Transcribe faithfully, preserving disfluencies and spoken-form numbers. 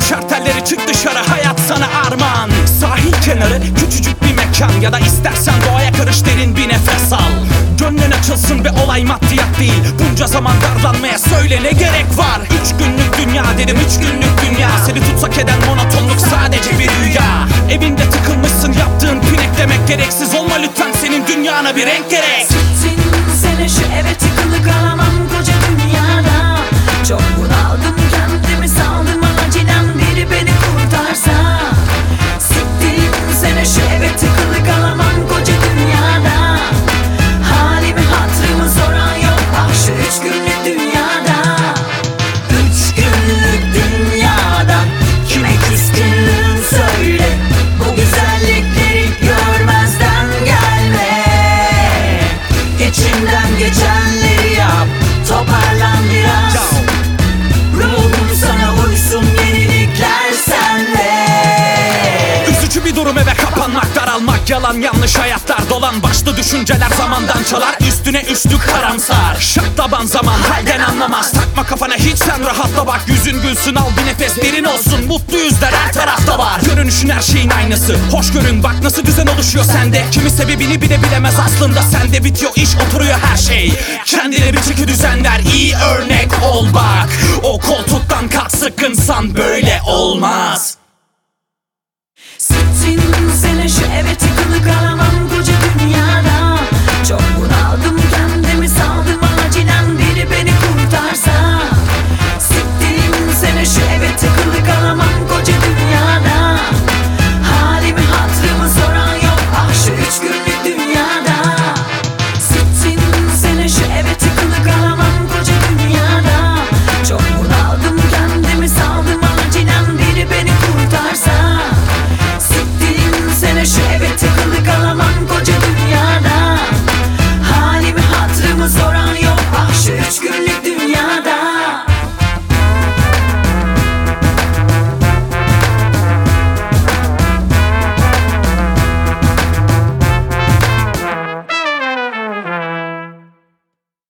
şartelleri çık dışarı, hayat sana armağan. Sahil kenarı küçücük bir mekan, ya da istersen doğaya karış, derin bir nefes al. Gönlün açılsın ve olay maddiyat değil. Bunca zaman darlanmaya söyle, ne gerek var? Üç günlük dünya dedim, üç günlük dünya. Seni tutsak eden monotonluk sadece bir rüya. Evinde tıkılmışsın, yaptığın pinek demek gereksiz. Olma lütfen, senin dünyana bir renk gerek. Sittin sene şu eve tıkılı kalamam koca dünyada. Çok bunaldım, kendimi saldım, acilen biri beni kurtarsa. Sittin sene şu eve tıkılı kalamam koca dünyada. Halimi hatırımı soran yok, ah şu üç günlük dünyada. Üç günlük dünyada kime küskünlüğün söyle. Bu güzellikleri görmezden gelme. İçinden geçenleri yap, toparlan biraz. Ruhum sana uysun, yenilikler senle. Üzücü bir durum, eve kapanmak, daralmak, yalan yanlış hayatlar dolan. Başlı düşünceler zamandan çalar, üstüne üstlük karamsar. Şaklaban zaman halden anlamaz, takma kafana hiç, sen rahatla bak. Yüzün gülsün, al bir nefes, derin olsun. Mutlu yüzler her tarafta var. Görünüşün her şeyin aynısı, hoş görün bak nasıl düzen oluşuyor sende. Kimi sebebini bile bilemez aslında, sende bitiyor iş, oturuyor her şey. Kendine bir çeki düzen ver, iyi örnek ol bak. O koltuktan kalk, sıkınsan böyle olmaz. Sittin sene şu eve tıkılı kalamam koca